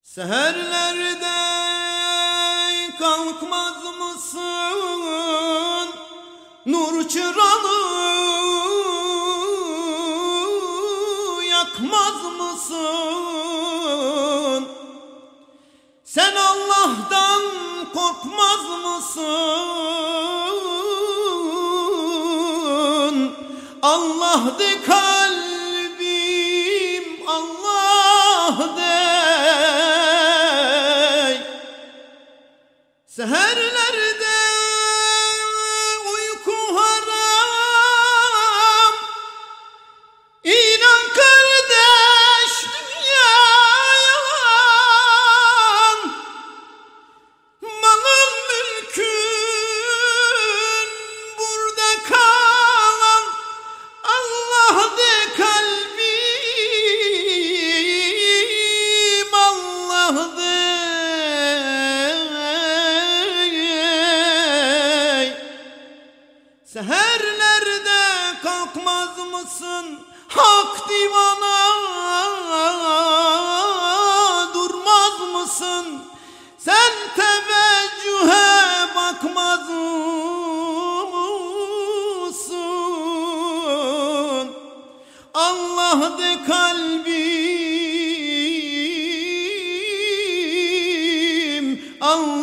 Seherlerde kalkmaz mısın? Nur çırağı yakmaz mısın? Sen Allah'tan korkmaz mısın? Allah de kalbim, Allah de. Seherlerde uyku haram, İnan kardeş dünya yalan. Malın mülkün burada kalan, Allah de kalbim, Allah de. Seherlerde kalkmaz mısın? Hak divana durmaz mısın? Sen teveccühe bakmaz mısın? Allah de kalbim, Allah